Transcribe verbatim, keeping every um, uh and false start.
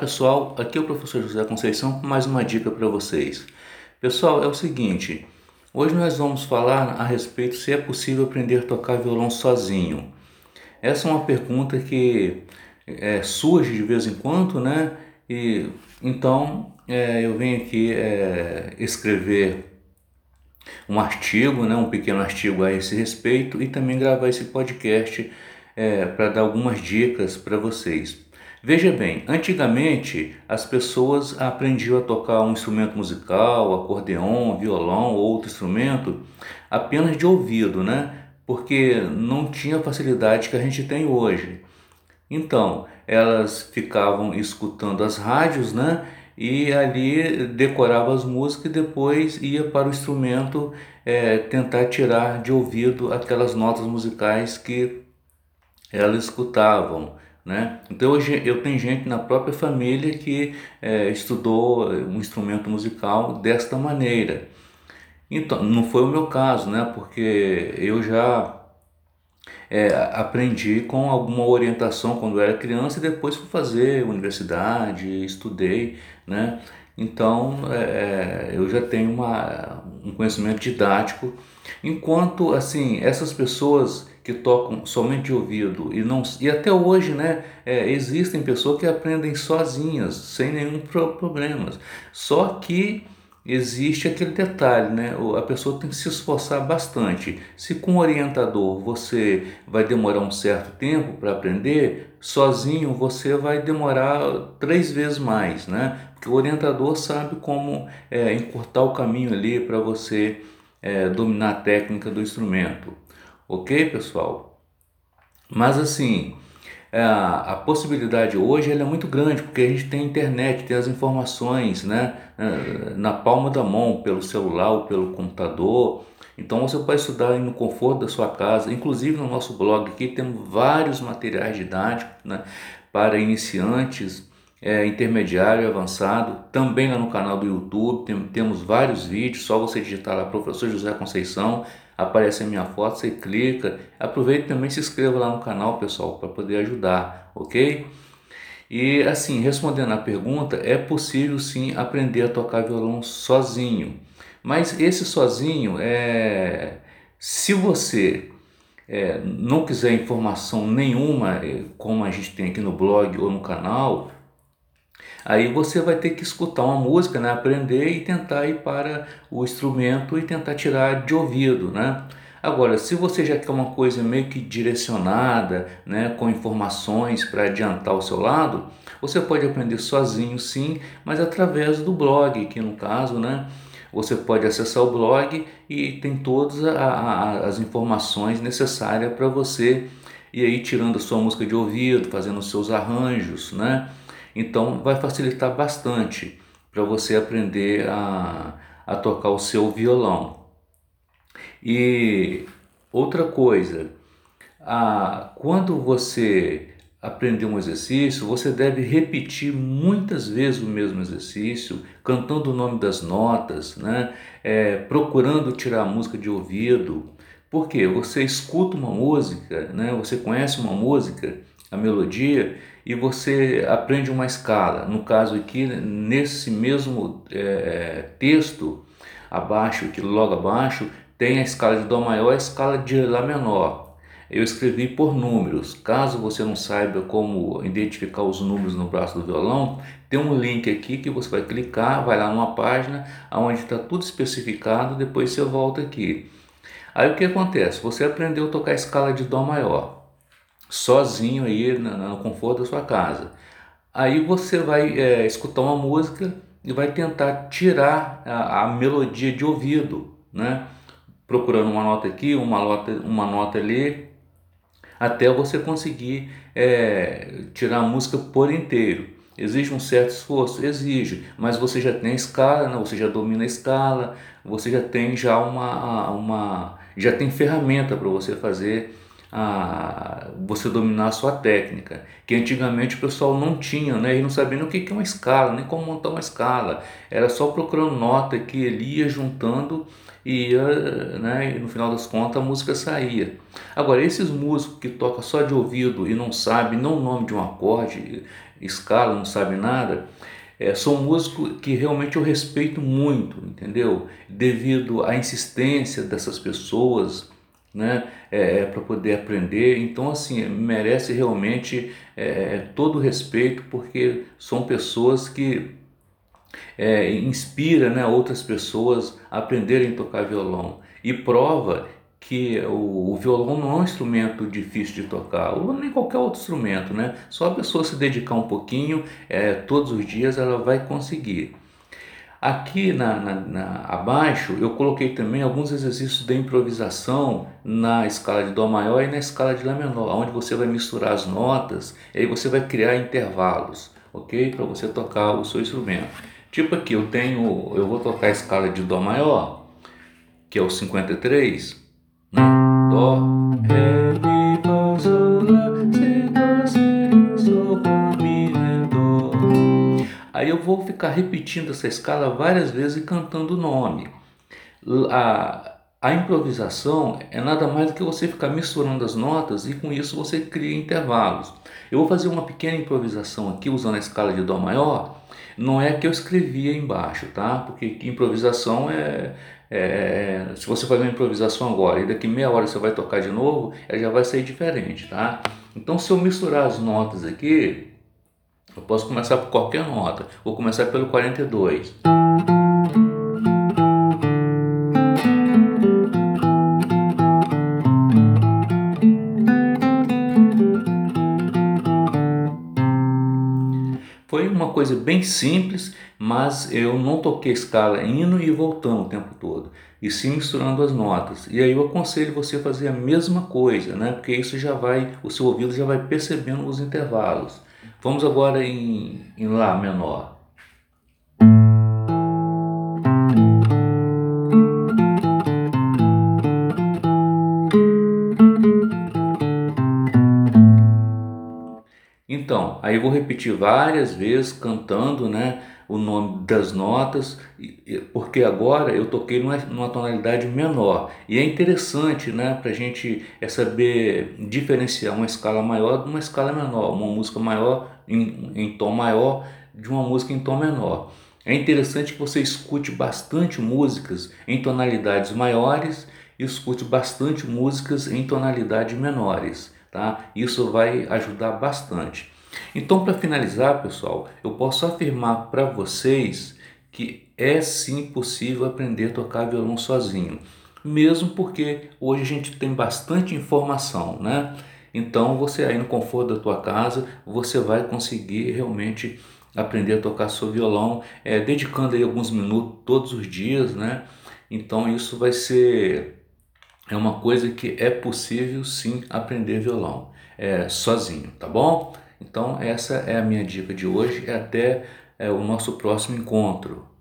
pessoal, aqui é o professor José Conceição com mais uma dica para vocês. Pessoal, é o seguinte, hoje nós vamos falar a respeito se é possível aprender a tocar violão sozinho. Essa é uma pergunta que é, surge de vez em quando, né? E então é, eu venho aqui é, escrever um artigo, né? Um pequeno artigo a esse respeito e também gravar esse podcast é, para dar algumas dicas para vocês. Veja bem, antigamente as pessoas aprendiam a tocar um instrumento musical, acordeon, violão ou outro instrumento apenas de ouvido, né? Porque não tinha a facilidade que a gente tem hoje. Então, elas ficavam escutando as rádios, né? E ali decorava as músicas e depois ia para o instrumento eh, tentar tirar de ouvido aquelas notas musicais que elas escutavam, né? Então hoje eu tenho gente na própria família que eh, estudou um instrumento musical desta maneira. Então não foi o meu caso, né? Porque eu já é, aprendi com alguma orientação quando eu era criança e depois fui fazer universidade, estudei, né? Então é, é, eu já tenho uma, um conhecimento didático, enquanto assim essas pessoas que tocam somente de ouvido e não e até hoje, né, é, existem pessoas que aprendem sozinhas sem nenhum pro, problema. Só que existe aquele detalhe, né? A pessoa tem que se esforçar bastante. Se com um orientador você vai demorar um certo tempo para aprender, sozinho você vai demorar três vezes mais, né? Porque o orientador sabe como é, encurtar o caminho ali para você é, dominar a técnica do instrumento. Ok, pessoal? Mas assim, é, a possibilidade hoje ela é muito grande, porque a gente tem internet, tem as informações, né, é, na palma da mão, pelo celular ou pelo computador. Então você pode estudar aí no conforto da sua casa. Inclusive no nosso blog aqui temos vários materiais didáticos, né, para iniciantes, é, intermediário e avançado. Também lá no canal do YouTube tem, temos vários vídeos, só você digitar lá Professor José Conceição, aparece a minha foto, você clica. Aproveite e também se inscreva lá no canal, pessoal, para poder ajudar, ok? E assim, respondendo à pergunta, é possível sim aprender a tocar violão sozinho. Mas esse sozinho é, se você é, não quiser informação nenhuma, é, como a gente tem aqui no blog ou no canal, aí você vai ter que escutar uma música, né? Aprender e tentar ir para o instrumento e tentar tirar de ouvido, né? Agora, se você já quer uma coisa meio que direcionada, né, com informações para adiantar o seu lado, você pode aprender sozinho, sim, mas através do blog, que no caso, né, você pode acessar o blog e tem todas a, a, as informações necessárias para você ir aí tirando a sua música de ouvido, fazendo os seus arranjos, né? Então vai facilitar bastante para você aprender a, a tocar o seu violão. E outra coisa, a, quando você aprender um exercício, você deve repetir muitas vezes o mesmo exercício, cantando o nome das notas, né? É, procurando tirar a música de ouvido. Porque você escuta uma música, né? Você conhece uma música, a melodia, e você aprende uma escala. No caso aqui, nesse mesmo é, texto, abaixo, que logo abaixo, tem a escala de Dó maior e a escala de Lá menor. Eu escrevi por números. Caso você não saiba como identificar os números no braço do violão, tem um link aqui que você vai clicar, vai lá numa página onde está tudo especificado, depois você volta aqui. Aí o que acontece? Você aprendeu a tocar a escala de Dó maior, sozinho aí no conforto da sua casa. Aí você vai é, escutar uma música e vai tentar tirar a, a melodia de ouvido, né? Procurando uma nota aqui, uma nota, uma nota ali, até você conseguir é, tirar a música por inteiro. Exige um certo esforço? Exige, mas você já tem a escala, né? Você já domina a escala, você já tem já uma, uma já tem ferramenta para você fazer a você dominar a sua técnica, que antigamente o pessoal não tinha, né? E não sabia nem o que que é uma escala, nem como montar uma escala. Era só procurando nota que ele ia juntando e ia, né? E no final das contas a música saía. Agora, esses músicos que tocam só de ouvido e não sabem nem o nome de um acorde, escala, não sabe nada, é, são músicos que realmente eu respeito muito, entendeu? Devido à insistência dessas pessoas, né, é, para poder aprender. Então, assim, merece realmente é, todo o respeito, porque são pessoas que é, inspira, né, outras pessoas a aprenderem a tocar violão e prova que o, o violão não é um instrumento difícil de tocar, ou nem qualquer outro instrumento, né? Só a pessoa se dedicar um pouquinho, é, todos os dias ela vai conseguir. Aqui na, na, na- abaixo eu coloquei também alguns exercícios de improvisação na escala de Dó maior e na escala de Lá menor, onde você vai misturar as notas e aí você vai criar intervalos, ok? Para você tocar o seu instrumento. Tipo aqui, eu tenho, eu vou tocar a escala de Dó maior, que é o cinquenta e três, né? Dó, Ré, Mi, Fá, Sol, Lá, Si, Dó, Si, Sol, Mi, Ré, Dó. Aí eu vou ficar repetindo essa escala várias vezes e cantando o nome. A, a improvisação é nada mais do que você ficar misturando as notas e com isso você cria intervalos. Eu vou fazer uma pequena improvisação aqui usando a escala de Dó maior. Não é a que eu escrevi aí embaixo, tá? Porque improvisação é, é, se você fazer uma improvisação agora e daqui meia hora você vai tocar de novo, ela já vai sair diferente, tá? Então se eu misturar as notas aqui, eu posso começar por qualquer nota. Vou começar pelo quarenta e dois. Foi uma coisa bem simples, mas eu não toquei escala indo e voltando o tempo todo, e sim misturando as notas. E aí eu aconselho você a fazer a mesma coisa, né? Porque isso já vai, o seu ouvido já vai percebendo os intervalos. Vamos agora em, em Lá menor. Então, aí eu vou repetir várias vezes cantando, né, o nome das notas, e- e- porque agora eu toquei numa, numa tonalidade menor. E é interessante, né, para a gente é saber diferenciar uma escala maior de uma escala menor, uma música maior em, em tom maior de uma música em tom menor. É interessante que você escute bastante músicas em tonalidades maiores e escute bastante músicas em tonalidades menores, tá? Isso vai ajudar bastante. Então, para finalizar, pessoal, eu posso afirmar para vocês que é sim possível aprender a tocar violão sozinho, mesmo porque hoje a gente tem bastante informação, né? Então, você aí no conforto da tua casa, você vai conseguir realmente aprender a tocar seu violão, é, dedicando aí alguns minutos todos os dias, né? Então, isso vai ser é uma coisa que é possível sim aprender violão é, sozinho, tá bom? Então essa é a minha dica de hoje e até é, o nosso próximo encontro.